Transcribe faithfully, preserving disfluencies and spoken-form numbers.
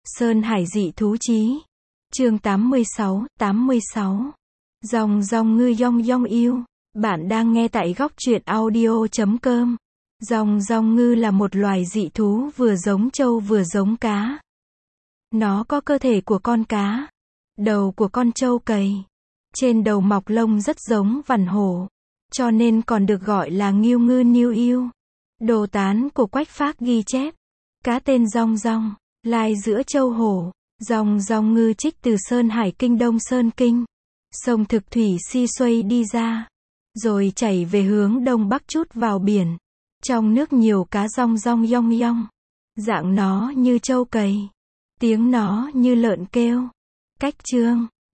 Sơn Hải dị thú chí. Chương tám mươi sáu, tám mươi sáu. Rong rong ngư yong yong yêu. Bạn đang nghe tại góc truyện audio chấm com. Rong rong ngư là một loài dị thú vừa giống trâu vừa giống cá. Nó có cơ thể của con cá, đầu của con trâu cầy. Trên đầu mọc lông rất giống vằn hổ, cho nên còn được gọi là ngưu ngư niu yêu. Đồ tán của Quách Phác ghi chép, cá tên rong rong, lai giữa châu hổ. Rong rong ngư trích từ Sơn Hải Kinh Đông Sơn Kinh, sông Thực Thủy Si Xuây đi ra, rồi chảy về hướng đông bắc chút vào biển. Trong nước nhiều cá rong rong yong yong, dạng nó như trâu cầy, tiếng nó như lợn kêu. Cách chương